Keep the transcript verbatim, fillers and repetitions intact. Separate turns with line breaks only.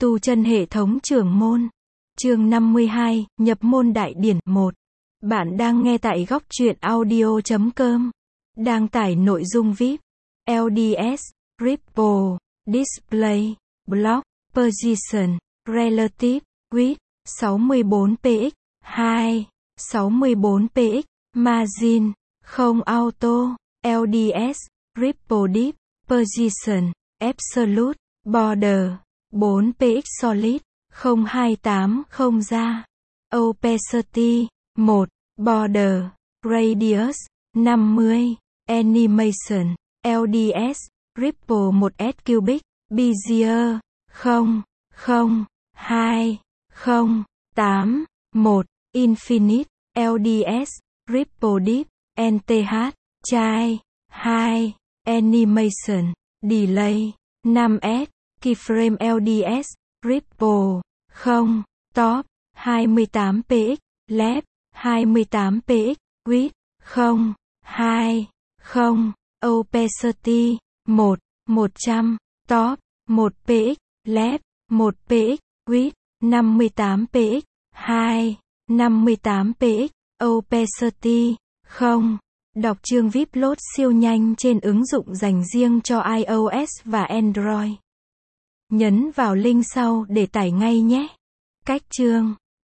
Tu chân hệ thống trưởng môn. Chương năm mươi hai, nhập môn đại điển một. Bạn đang nghe tại góc truyện audio chấm com. Đang tải nội dung vi ai pi, lờ đê ét, Ripple, Display, Block, Position, Relative, Width, sáu mươi bốn px, hai, sáu mươi bốn px, Margin, không auto, lờ đê ét, Ripple Deep, Position, Absolute, Border, bốn px Solid, không hai tám không ra. Opacity, một, Border, Radius, năm mươi, Animation, lờ đê ét, Ripple một s Cubic, Bezier, không, không, hai, không, tám, một, Infinite, lờ đê ét, Ripple Deep, en tê hát, Chai, hai, Animation, Delay, năm s, Keyframe lờ đê ét, Ripple, không, Top, hai mươi tám px, Left, hai mươi tám px, Width, không, hai, không, Opacity, một, một trăm, Top, một px, Left, một px, Width, năm mươi tám px, hai, năm mươi tám px, Opacity, không. Đọc chương vi ai pi Load siêu nhanh trên ứng dụng dành riêng cho iOS và Android. Nhấn vào link sau để tải ngay nhé. Cách chương